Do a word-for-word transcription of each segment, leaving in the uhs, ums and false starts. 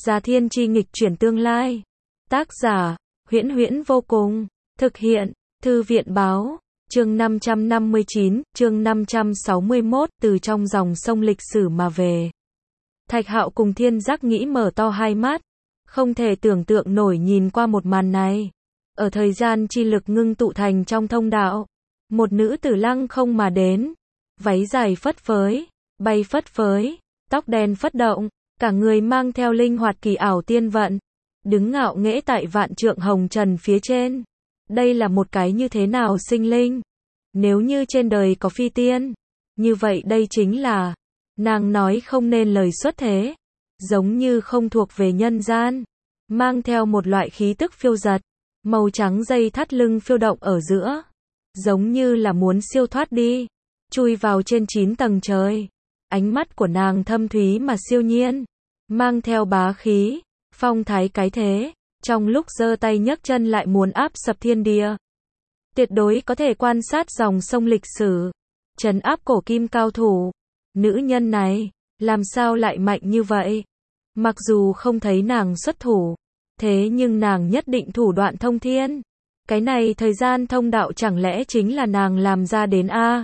Gia Thiên Chi nghịch chuyển tương lai. Tác giả, Huyễn Huyễn vô cùng. Thực hiện, Thư viện báo. Chương năm trăm năm mươi chín, chương năm trăm sáu mươi mốt, từ trong dòng sông lịch sử mà về. Thạch Hạo cùng Thiên Giác nghĩ mở to hai mắt. Không thể tưởng tượng nổi nhìn qua một màn này. Ở thời gian chi lực ngưng tụ thành trong thông đạo. Một nữ tử lăng không mà đến. Váy dài phất phới, bay phất phới, tóc đen phất động, cả người mang theo linh hoạt kỳ ảo tiên vận. Đứng ngạo nghễ tại vạn trượng hồng trần phía trên. Đây là một cái như thế nào sinh linh? Nếu như trên đời có phi tiên, như vậy đây chính là, nàng nói không nên lời xuất thế, giống như không thuộc về nhân gian, mang theo một loại khí tức phiêu dật, màu trắng dây thắt lưng phiêu động ở giữa, giống như là muốn siêu thoát đi, chui vào trên chín tầng trời. Ánh mắt của nàng thâm thúy mà siêu nhiên, mang theo bá khí, phong thái cái thế, trong lúc giơ tay nhấc chân lại muốn áp sập thiên địa. Tuyệt đối có thể quan sát dòng sông lịch sử, trấn áp cổ kim cao thủ. Nữ nhân này, làm sao lại mạnh như vậy? Mặc dù không thấy nàng xuất thủ, thế nhưng nàng nhất định thủ đoạn thông thiên. Cái này thời gian thông đạo chẳng lẽ chính là nàng làm ra đến a?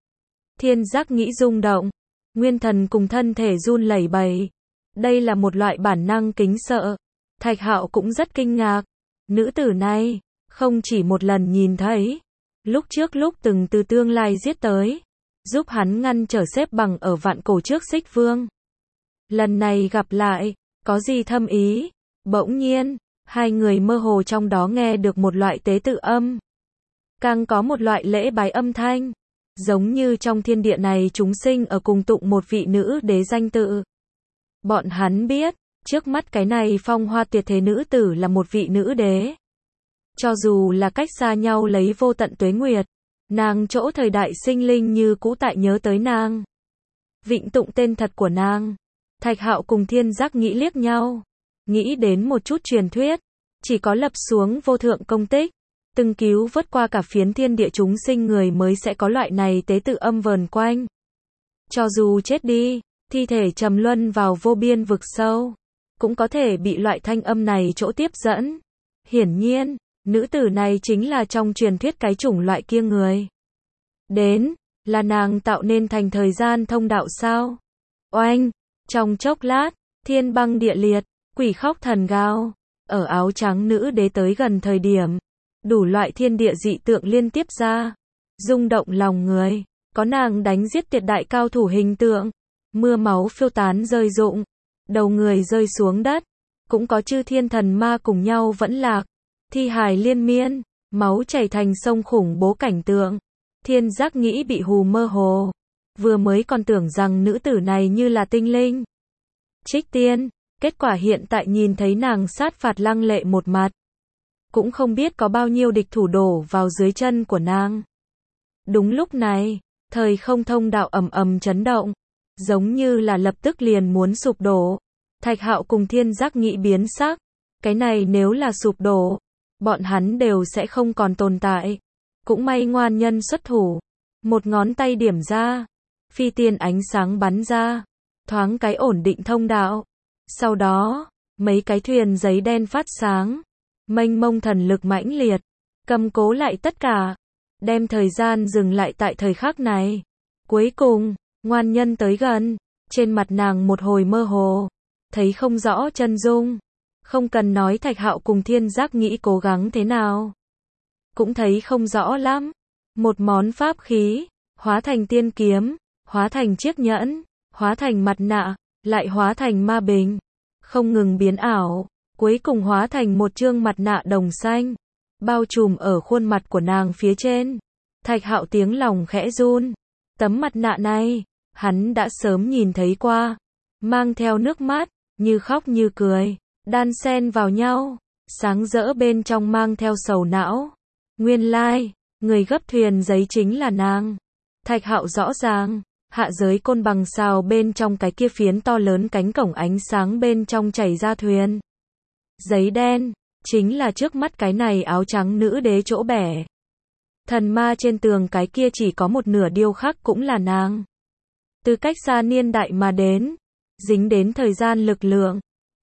Thiên Giác nghĩ rung động, nguyên thần cùng thân thể run lẩy bẩy. Đây là một loại bản năng kính sợ. Thạch Hạo cũng rất kinh ngạc. Nữ tử này, không chỉ một lần nhìn thấy, lúc trước lúc từng từ tương lai giết tới, giúp hắn ngăn trở xếp bằng ở vạn cổ trước Xích Vương. Lần này gặp lại, có gì thâm ý? Bỗng nhiên, hai người mơ hồ trong đó nghe được một loại tế tự âm. Càng có một loại lễ bái âm thanh, giống như trong thiên địa này chúng sinh ở cùng tụng một vị nữ đế danh tự. Bọn hắn biết, trước mắt cái này phong hoa tuyệt thế nữ tử là một vị nữ đế. Cho dù là cách xa nhau lấy vô tận tuế nguyệt, nàng chỗ thời đại sinh linh như cũ tại nhớ tới nàng. Vịnh tụng tên thật của nàng. Thạch Hạo cùng Thiên Giác nghĩ liếc nhau, nghĩ đến một chút truyền thuyết, chỉ có lập xuống vô thượng công tích, từng cứu vớt qua cả phiến thiên địa chúng sinh người mới sẽ có loại này tế tự âm vờn quanh. Cho dù chết đi, thi thể trầm luân vào vô biên vực sâu, cũng có thể bị loại thanh âm này chỗ tiếp dẫn. Hiển nhiên, nữ tử này chính là trong truyền thuyết cái chủng loại kia người. Đến, là nàng tạo nên thành thời gian thông đạo sao? Oanh, trong chốc lát, thiên băng địa liệt, quỷ khóc thần gào. Ở áo trắng nữ đế tới gần thời điểm, đủ loại thiên địa dị tượng liên tiếp ra, rung động lòng người. Có nàng đánh giết tuyệt đại cao thủ hình tượng, mưa máu phiêu tán rơi rụng, đầu người rơi xuống đất, cũng có chư thiên thần ma cùng nhau vẫn lạc, thi hài liên miên, máu chảy thành sông khủng bố cảnh tượng. Thiên Giác nghĩ bị hù mơ hồ, vừa mới còn tưởng rằng nữ tử này như là tinh linh, trích tiên, kết quả hiện tại nhìn thấy nàng sát phạt lăng lệ một mặt, cũng không biết có bao nhiêu địch thủ đổ vào dưới chân của nàng. Đúng lúc này, thời không thông đạo ầm ầm chấn động, giống như là lập tức liền muốn sụp đổ. Thạch Hạo cùng Thiên Giác nghĩ biến sắc, cái này nếu là sụp đổ, bọn hắn đều sẽ không còn tồn tại. Cũng may ngoan nhân xuất thủ, một ngón tay điểm ra, phi tiên ánh sáng bắn ra, thoáng cái ổn định thông đạo. Sau đó, mấy cái thuyền giấy đen phát sáng, mênh mông thần lực mãnh liệt, cầm cố lại tất cả, đem thời gian dừng lại tại thời khắc này. Cuối cùng, ngoan nhân tới gần, trên mặt nàng một hồi mơ hồ, thấy không rõ chân dung. Không cần nói Thạch Hạo cùng Thiên Giác nghĩ cố gắng thế nào, cũng thấy không rõ lắm. Một món pháp khí, hóa thành tiên kiếm, hóa thành chiếc nhẫn, hóa thành mặt nạ, lại hóa thành ma bình, không ngừng biến ảo, cuối cùng hóa thành một chương mặt nạ đồng xanh, bao trùm ở khuôn mặt của nàng phía trên. Thạch Hạo tiếng lòng khẽ run, tấm mặt nạ này, hắn đã sớm nhìn thấy qua, mang theo nước mắt, như khóc như cười, đan xen vào nhau, sáng rỡ bên trong mang theo sầu não. Nguyên lai, người gấp thuyền giấy chính là nàng. Thạch Hạo rõ ràng, hạ giới côn bằng sao bên trong cái kia phiến to lớn cánh cổng ánh sáng bên trong chảy ra thuyền giấy đen, chính là trước mắt cái này áo trắng nữ đế chỗ bẻ. Thần ma trên tường cái kia chỉ có một nửa điêu khắc cũng là nàng. Từ cách xa niên đại mà đến, dính đến thời gian lực lượng,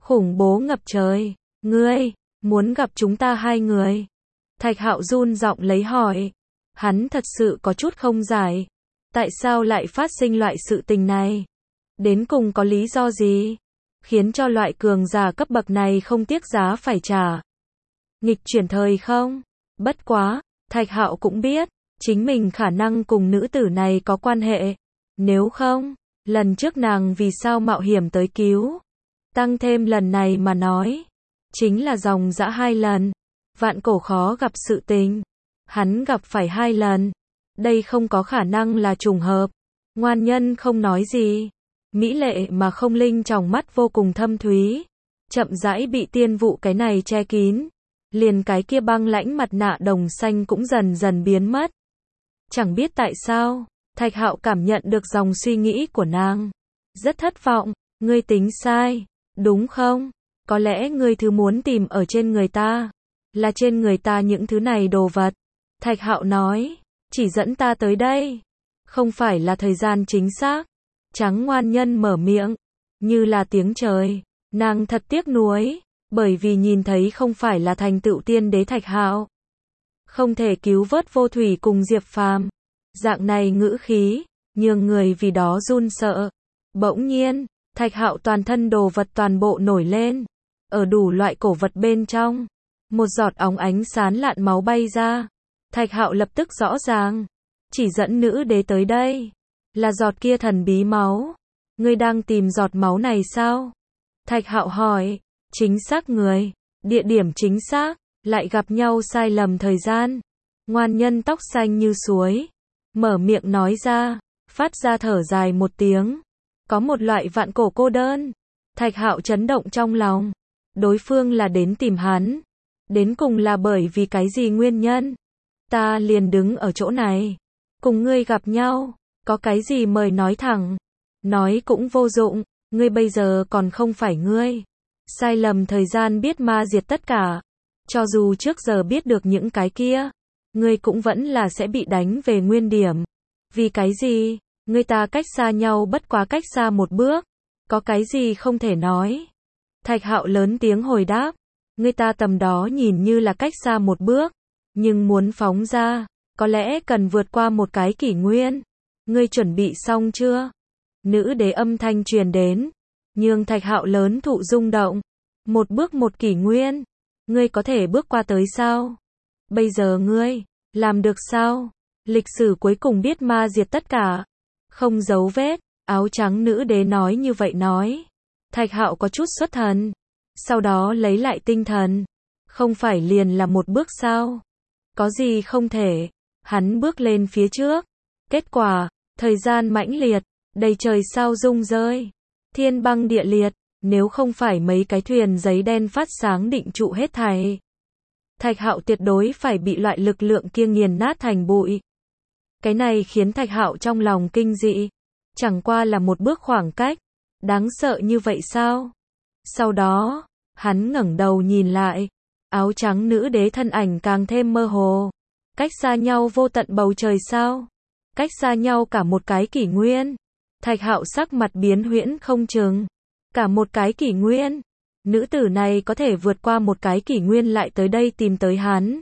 khủng bố ngập trời. Ngươi, muốn gặp chúng ta hai người. Thạch Hạo run giọng lấy hỏi. Hắn thật sự có chút không giải. Tại sao lại phát sinh loại sự tình này? Đến cùng có lý do gì? Khiến cho loại cường giả cấp bậc này không tiếc giá phải trả. Nghịch chuyển thời không? Bất quá, Thạch Hạo cũng biết, chính mình khả năng cùng nữ tử này có quan hệ. Nếu không, lần trước nàng vì sao mạo hiểm tới cứu? Tăng thêm lần này mà nói, chính là dòng dã hai lần. Vạn cổ khó gặp sự tình. Hắn gặp phải hai lần. Đây không có khả năng là trùng hợp. Ngoan nhân không nói gì. Mỹ lệ mà không linh tròng mắt vô cùng thâm thúy. Chậm rãi bị tiên vụ cái này che kín. Liền cái kia băng lãnh mặt nạ đồng xanh cũng dần dần biến mất. Chẳng biết tại sao, Thạch Hạo cảm nhận được dòng suy nghĩ của nàng. Rất thất vọng, ngươi tính sai, đúng không? Có lẽ ngươi thứ muốn tìm ở trên người ta, là trên người ta những thứ này đồ vật. Thạch Hạo nói, chỉ dẫn ta tới đây. Không phải là thời gian chính xác. Trắng ngoan nhân mở miệng, như là tiếng trời. Nàng thật tiếc nuối, bởi vì nhìn thấy không phải là thành tựu tiên đế Thạch Hạo. Không thể cứu vớt Vô Thủy cùng Diệp Phàm. Dạng này ngữ khí, nhường người vì đó run sợ. Bỗng nhiên, Thạch Hạo toàn thân đồ vật toàn bộ nổi lên. Ở đủ loại cổ vật bên trong, một giọt óng ánh sáng lạn máu bay ra. Thạch Hạo lập tức rõ ràng, chỉ dẫn nữ đế tới đây, là giọt kia thần bí máu. Ngươi đang tìm giọt máu này sao? Thạch Hạo hỏi, chính xác người, địa điểm chính xác, lại gặp nhau sai lầm thời gian. Ngoan nhân tóc xanh như suối, mở miệng nói ra, phát ra thở dài một tiếng. Có một loại vạn cổ cô đơn. Thạch Hạo chấn động trong lòng. Đối phương là đến tìm hắn. Đến cùng là bởi vì cái gì nguyên nhân? Ta liền đứng ở chỗ này, cùng ngươi gặp nhau, có cái gì mời nói thẳng. Nói cũng vô dụng, ngươi bây giờ còn không phải ngươi. Sai lầm thời gian biết ma diệt tất cả. Cho dù trước giờ biết được những cái kia, ngươi cũng vẫn là sẽ bị đánh về nguyên điểm. Vì cái gì? Ngươi ta cách xa nhau bất quá cách xa một bước. Có cái gì không thể nói? Thạch Hạo lớn tiếng hồi đáp. Ngươi ta tầm đó nhìn như là cách xa một bước. Nhưng muốn phóng ra, có lẽ cần vượt qua một cái kỷ nguyên. Ngươi chuẩn bị xong chưa? Nữ đế âm thanh truyền đến. Nhưng Thạch Hạo lớn thụ rung động. Một bước một kỷ nguyên. Ngươi có thể bước qua tới sao? Bây giờ ngươi, làm được sao? Lịch sử cuối cùng biết ma diệt tất cả. Không dấu vết, áo trắng nữ đế nói như vậy nói. Thạch Hạo có chút xuất thần. Sau đó lấy lại tinh thần. Không phải liền là một bước sao? Có gì không thể? Hắn bước lên phía trước. Kết quả, thời gian mãnh liệt, đầy trời sao rung rơi. Thiên băng địa liệt, nếu không phải mấy cái thuyền giấy đen phát sáng định trụ hết thảy. Thạch Hạo tuyệt đối phải bị loại lực lượng kia nghiền nát thành bụi. Cái này khiến Thạch Hạo trong lòng kinh dị. Chẳng qua là một bước khoảng cách. Đáng sợ như vậy sao? Sau đó, hắn ngẩng đầu nhìn lại. Áo trắng nữ đế thân ảnh càng thêm mơ hồ. Cách xa nhau vô tận bầu trời sao? Cách xa nhau cả một cái kỷ nguyên. Thạch Hạo sắc mặt biến huyễn không chừng. Cả một cái kỷ nguyên. Nữ tử này có thể vượt qua một cái kỷ nguyên lại tới đây tìm tới hắn.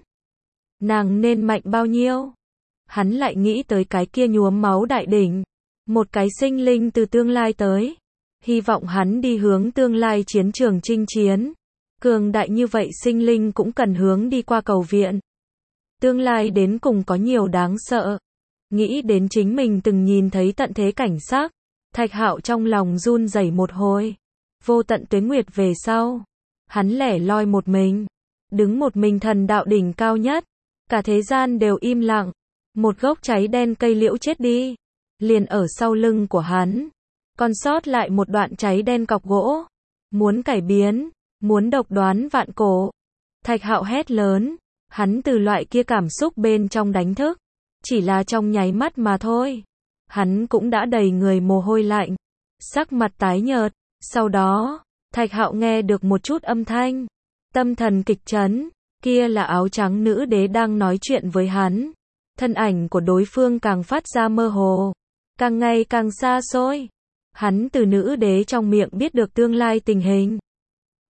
Nàng nên mạnh bao nhiêu? Hắn lại nghĩ tới cái kia nhuốm máu đại đỉnh. Một cái sinh linh từ tương lai tới. Hy vọng hắn đi hướng tương lai chiến trường chinh chiến. Cường đại như vậy sinh linh cũng cần hướng đi qua cầu viện. Tương lai đến cùng có nhiều đáng sợ. Nghĩ đến chính mình từng nhìn thấy tận thế cảnh sắc. Thạch Hạo trong lòng run rẩy một hồi. Vô tận tuế nguyệt về sau. Hắn lẻ loi một mình. Đứng một mình thần đạo đỉnh cao nhất. Cả thế gian đều im lặng. Một gốc cháy đen cây liễu chết đi. Liền ở sau lưng của hắn. Còn sót lại một đoạn cháy đen cọc gỗ. Muốn cải biến. Muốn độc đoán vạn cổ. Thạch Hạo hét lớn. Hắn từ loại kia cảm xúc bên trong đánh thức. Chỉ là trong nháy mắt mà thôi. Hắn cũng đã đầy người mồ hôi lạnh. Sắc mặt tái nhợt. Sau đó, Thạch Hạo nghe được một chút âm thanh. Tâm thần kịch chấn. Kia là áo trắng nữ đế đang nói chuyện với hắn. Thân ảnh của đối phương càng phát ra mơ hồ. Càng ngày càng xa xôi. Hắn từ nữ đế trong miệng biết được tương lai tình hình.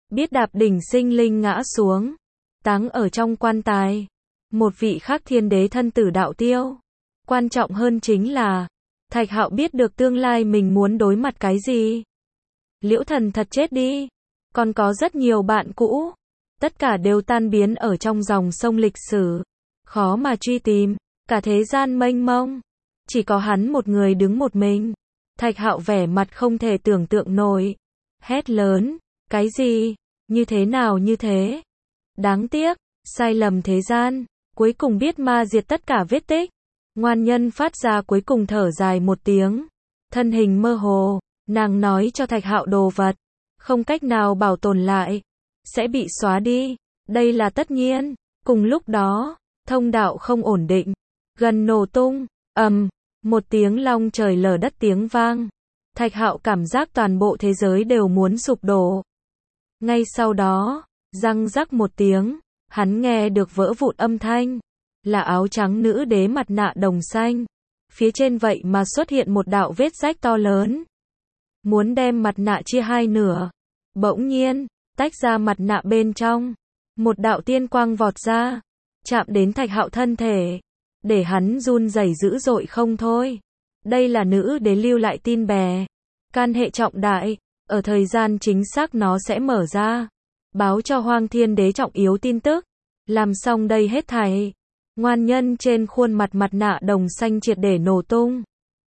biết đạp đỉnh sinh linh ngã xuống, táng ở trong quan tài. Một vị khác thiên đế thân tử đạo tiêu. Quan trọng hơn chính là, Thạch Hạo biết được tương lai mình muốn đối mặt cái gì. Liễu Thần thật chết đi, còn có rất nhiều bạn cũ, tất cả đều tan biến ở trong dòng sông lịch sử, khó mà truy tìm, cả thế gian mênh mông, chỉ có hắn một người đứng một mình. Thạch Hạo vẻ mặt không thể tưởng tượng nổi, hét lớn, cái gì, như thế nào như thế? Đáng tiếc, sai lầm thế gian, cuối cùng biết ma diệt tất cả vết tích. Ngoan nhân phát ra cuối cùng thở dài một tiếng, thân hình mơ hồ, nàng nói cho Thạch Hạo đồ vật, không cách nào bảo tồn lại, sẽ bị xóa đi, đây là tất nhiên. Cùng lúc đó, thông đạo không ổn định, gần nổ tung, ầm, một tiếng long trời lở đất tiếng vang. Thạch Hạo cảm giác toàn bộ thế giới đều muốn sụp đổ. Ngay sau đó, răng rắc một tiếng, hắn nghe được vỡ vụn âm thanh, là áo trắng nữ đế mặt nạ đồng xanh. Phía trên vậy mà xuất hiện một đạo vết rách to lớn, muốn đem mặt nạ chia hai nửa. Bỗng nhiên, tách ra mặt nạ bên trong, một đạo tiên quang vọt ra, chạm đến Thạch Hạo thân thể, để hắn run rẩy dữ dội không thôi. Đây là nữ đế lưu lại tin bè, can hệ trọng đại, ở thời gian chính xác nó sẽ mở ra, báo cho Hoang Thiên Đế trọng yếu tin tức. Làm xong đây hết thảy, ngoan nhân trên khuôn mặt mặt nạ đồng xanh triệt để nổ tung,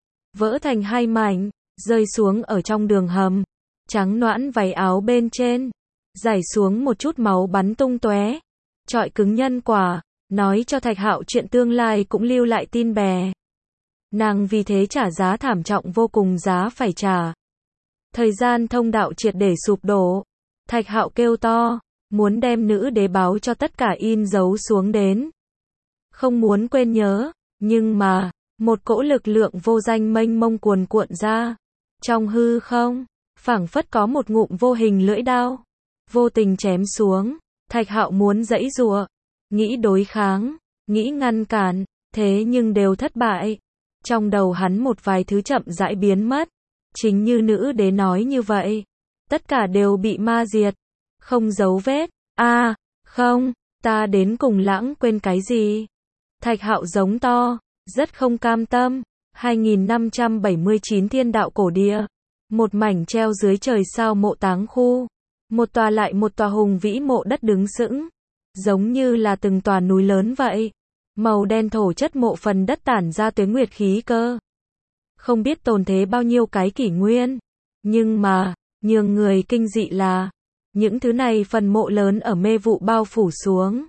vỡ thành hai mảnh, rơi xuống ở trong đường hầm. Trắng nõn váy áo bên trên, rải xuống một chút máu bắn tung tóe. Trọi cứng nhân quả, nói cho Thạch Hạo chuyện tương lai cũng lưu lại tin bè. Nàng vì thế trả giá thảm trọng vô cùng giá phải trả. Thời gian thông đạo triệt để sụp đổ. Thạch Hạo kêu to, muốn đem nữ đế báo cho tất cả in dấu xuống đến. Không muốn quên nhớ, nhưng mà, một cỗ lực lượng vô danh mênh mông cuồn cuộn ra. Trong hư không, phảng phất có một ngụm vô hình lưỡi đao, vô tình chém xuống. Thạch Hạo muốn giãy giụa, nghĩ đối kháng, nghĩ ngăn cản, thế nhưng đều thất bại. Trong đầu hắn một vài thứ chậm rãi biến mất, chính như nữ đế nói như vậy, tất cả đều bị ma diệt, không dấu vết. A, à, không, ta đến cùng lãng quên cái gì? Thạch Hạo giống to, rất không cam tâm. hai nghìn năm trăm bảy mươi chín Thiên đạo cổ địa, một mảnh treo dưới trời sao mộ táng khu, một tòa lại một tòa hùng vĩ mộ đất đứng sững, giống như là từng tòa núi lớn vậy. Màu đen thổ chất mộ phần đất tản ra tuế nguyệt khí cơ, không biết tồn thế bao nhiêu cái kỷ nguyên, nhưng mà, nhường người kinh dị là, những thứ này phần mộ lớn ở mê vụ bao phủ xuống,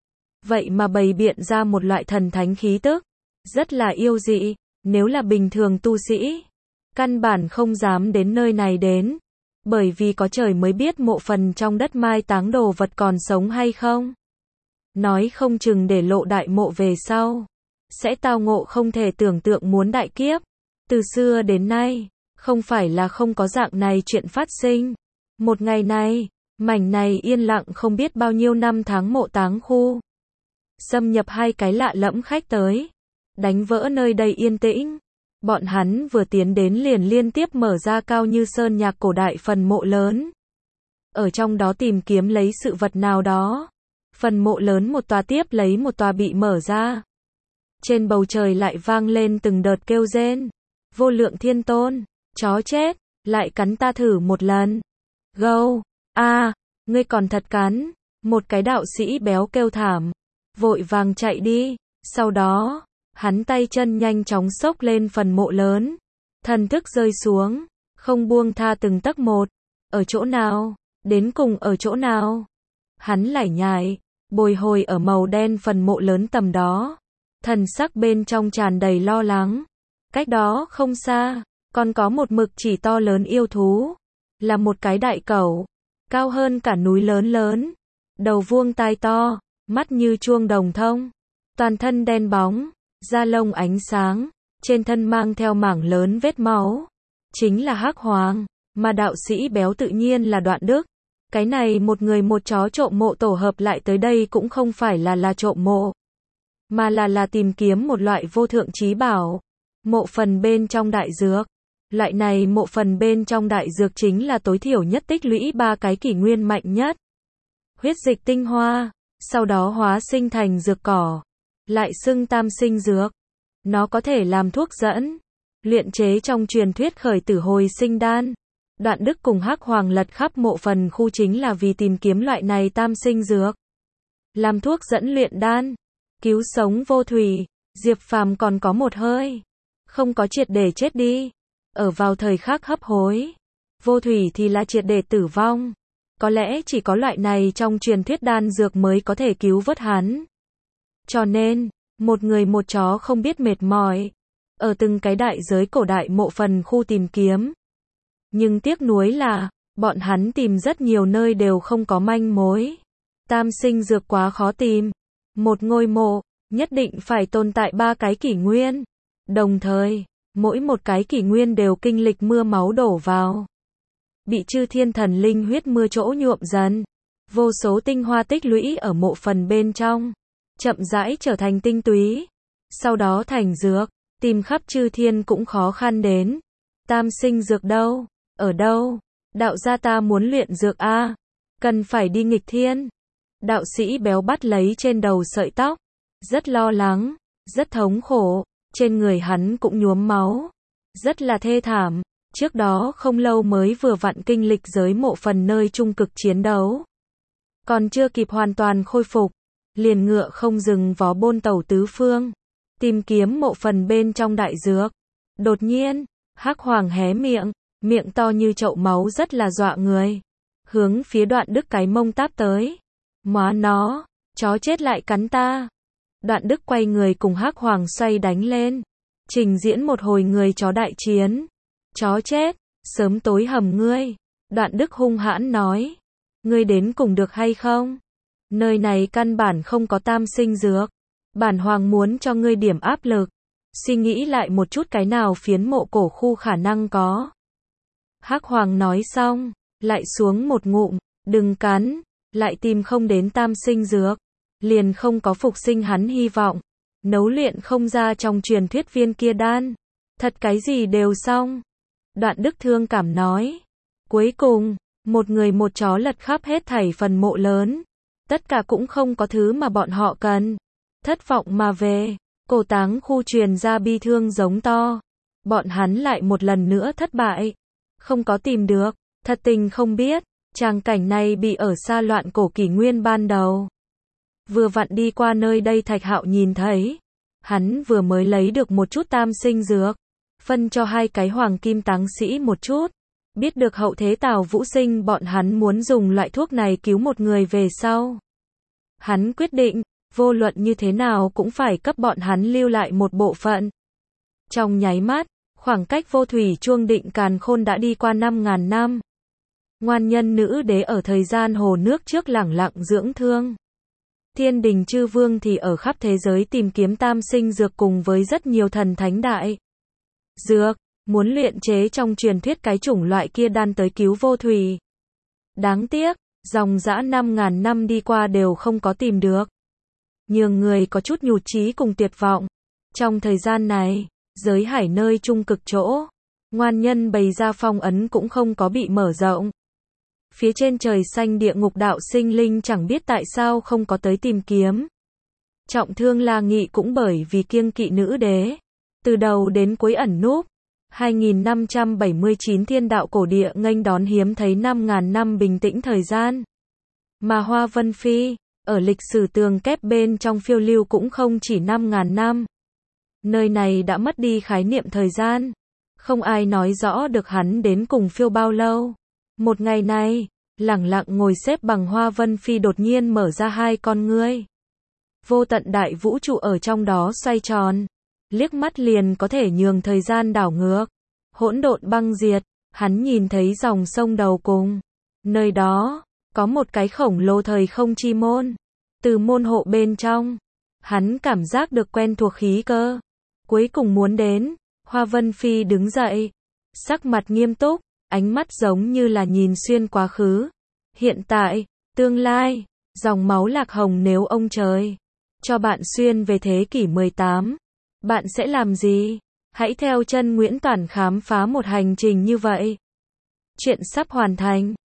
vậy mà bày biện ra một loại thần thánh khí tức, rất là yêu dị. Nếu là bình thường tu sĩ, căn bản không dám đến nơi này đến, bởi vì có trời mới biết mộ phần trong đất mai táng đồ vật còn sống hay không. Nói không chừng để lộ đại mộ về sau, sẽ tao ngộ không thể tưởng tượng muốn đại kiếp. Từ xưa đến nay, không phải là không có dạng này chuyện phát sinh. Một ngày này, mảnh này yên lặng không biết bao nhiêu năm tháng mộ táng khu, xâm nhập hai cái lạ lẫm khách tới, đánh vỡ nơi đây yên tĩnh. Bọn hắn vừa tiến đến liền liên tiếp mở ra cao như sơn nhạc cổ đại phần mộ lớn, ở trong đó tìm kiếm lấy sự vật nào đó. Phần mộ lớn một tòa tiếp lấy một tòa bị mở ra. Trên bầu trời lại vang lên từng đợt kêu rên. Vô lượng thiên tôn, chó chết, lại cắn ta thử một lần. Gâu, a, à, ngươi còn thật cắn. Một cái đạo sĩ béo kêu thảm, vội vàng chạy đi. Sau đó, hắn tay chân nhanh chóng xốc lên phần mộ lớn, thần thức rơi xuống, không buông tha từng tấc một. Ở chỗ nào? Đến cùng ở chỗ nào? Hắn lải nhải, bồi hồi ở màu đen phần mộ lớn tầm đó, thần sắc bên trong tràn đầy lo lắng. Cách đó không xa, còn có một mực chỉ to lớn yêu thú, là một cái đại cẩu, cao hơn cả núi lớn lớn, đầu vuông tai to, mắt như chuông đồng thông, toàn thân đen bóng, da lông ánh sáng, trên thân mang theo mảng lớn vết máu, chính là Hắc Hoàng, mà đạo sĩ béo tự nhiên là Đoạn Đức. Cái này một người một chó trộm mộ tổ hợp lại tới đây cũng không phải là là trộm mộ, mà là là tìm kiếm một loại vô thượng trí bảo. Mộ phần bên trong đại dược, Loại này mộ phần bên trong đại dược chính là tối thiểu nhất tích lũy ba cái kỷ nguyên mạnh nhất. Huyết dịch tinh hoa, sau đó hóa sinh thành dược cỏ, lại xưng tam sinh dược. Nó có thể làm thuốc dẫn, luyện chế trong truyền thuyết khởi tử hồi sinh đan. Đoạn Đức cùng Hắc Hoàng lật khắp mộ phần khu chính là vì tìm kiếm loại này tam sinh dược. Làm thuốc dẫn luyện đan, cứu sống Vô Thủy, Diệp Phàm còn có một hơi, không có triệt để chết đi. Ở vào thời khắc hấp hối, Vô Thủy thì là triệt để tử vong. Có lẽ chỉ có loại này trong truyền thuyết đan dược mới có thể cứu vớt hắn. Cho nên, một người một chó không biết mệt mỏi, ở từng cái đại giới cổ đại mộ phần khu tìm kiếm. Nhưng tiếc nuối là, bọn hắn tìm rất nhiều nơi đều không có manh mối. Tam sinh dược quá khó tìm. Một ngôi mộ, nhất định phải tồn tại ba cái kỷ nguyên. Đồng thời, mỗi một cái kỷ nguyên đều kinh lịch mưa máu đổ vào. Bị chư thiên thần linh huyết mưa chỗ nhuộm dần. Vô số tinh hoa tích lũy ở mộ phần bên trong. Chậm rãi trở thành tinh túy. Sau đó thành dược. Tìm khắp chư thiên cũng khó khăn đến. Tam sinh dược đâu? Ở đâu? Đạo gia ta muốn luyện dược a, cần phải đi nghịch thiên. Đạo sĩ béo bắt lấy trên đầu sợi tóc. Rất lo lắng. Rất thống khổ. Trên người hắn cũng nhuốm máu. Rất là thê thảm. Trước đó không lâu mới vừa vặn kinh lịch giới mộ phần nơi trung cực chiến đấu. Còn chưa kịp hoàn toàn khôi phục. Liền ngựa không dừng vó bôn tàu tứ phương. Tìm kiếm mộ phần bên trong đại dược. Đột nhiên, Hắc Hoàng hé miệng. Miệng to như chậu máu rất là dọa người. Hướng phía Đoạn Đức cái mông táp tới. Móa nó, chó chết lại cắn ta. Đoạn Đức quay người cùng Hắc Hoàng xoay đánh lên. Trình diễn một hồi người chó đại chiến. Chó chết, sớm tối hầm ngươi. Đoạn Đức hung hãn nói. Ngươi đến cùng được hay không? Nơi này căn bản không có tam sinh dược. Bản Hoàng muốn cho ngươi điểm áp lực. Suy nghĩ lại một chút cái nào phiến mộ cổ khu khả năng có. Hắc Hoàng nói xong, lại xuống một ngụm, đừng cắn, lại tìm không đến tam sinh dược, liền không có phục sinh hắn hy vọng, nấu luyện không ra trong truyền thuyết viên kia đan, thật cái gì đều xong. Đoạn Đức thương cảm nói, cuối cùng, một người một chó lật khắp hết thảy phần mộ lớn, tất cả cũng không có thứ mà bọn họ cần, thất vọng mà về, cổ táng khu truyền ra bi thương giống to, bọn hắn lại một lần nữa thất bại. Không có tìm được, thật tình không biết, tràng cảnh này bị ở xa loạn cổ kỷ nguyên ban đầu. Vừa vặn đi qua nơi đây Thạch Hạo nhìn thấy, hắn vừa mới lấy được một chút tam sinh dược, phân cho hai cái hoàng kim táng sĩ một chút, biết được hậu thế Tào Vũ Sinh bọn hắn muốn dùng loại thuốc này cứu một người về sau. Hắn quyết định, vô luận như thế nào cũng phải cấp bọn hắn lưu lại một bộ phận. Trong nháy mắt, khoảng cách Vô Thủy chuông định càn khôn đã đi qua năm ngàn năm. Ngoan nhân nữ đế ở thời gian hồ nước trước lẳng lặng dưỡng thương. Thiên đình chư vương thì ở khắp thế giới tìm kiếm tam sinh dược cùng với rất nhiều thần thánh đại dược, muốn luyện chế trong truyền thuyết cái chủng loại kia đan tới cứu Vô Thủy. Đáng tiếc, dòng dã năm ngàn năm đi qua đều không có tìm được. Nhường người có chút nhụt chí cùng tuyệt vọng. Trong thời gian này, giới hải nơi trung cực chỗ, ngoan nhân bày ra phong ấn cũng không có bị mở rộng. Phía trên trời xanh địa ngục đạo sinh linh chẳng biết tại sao không có tới tìm kiếm. Trọng thương La Nghị cũng bởi vì kiêng kỵ nữ đế. Từ đầu đến cuối ẩn núp. hai nghìn năm trăm bảy mươi chín thiên đạo cổ địa nghênh đón hiếm thấy năm ngàn năm bình tĩnh thời gian. Mà Hoa Vân Phi, ở lịch sử tường kép bên trong phiêu lưu cũng không chỉ năm ngàn năm. Nơi này đã mất đi khái niệm thời gian. Không ai nói rõ được hắn đến cùng phiêu bao lâu. Một ngày này, lẳng lặng ngồi xếp bằng Hoa Vân Phi đột nhiên mở ra hai con ngươi. Vô tận đại vũ trụ ở trong đó xoay tròn. Liếc mắt liền có thể nhường thời gian đảo ngược. Hỗn độn băng diệt, hắn nhìn thấy dòng sông đầu cùng. Nơi đó, có một cái khổng lồ thời không chi môn. Từ môn hộ bên trong, hắn cảm giác được quen thuộc khí cơ. Cuối cùng muốn đến, Hoa Vân Phi đứng dậy. Sắc mặt nghiêm túc, ánh mắt giống như là nhìn xuyên quá khứ. Hiện tại, tương lai, dòng máu lạc hồng nếu ông trời cho bạn xuyên về thế kỷ mười tám, bạn sẽ làm gì? Hãy theo chân Nguyễn Toản khám phá một hành trình như vậy. Chuyện sắp hoàn thành.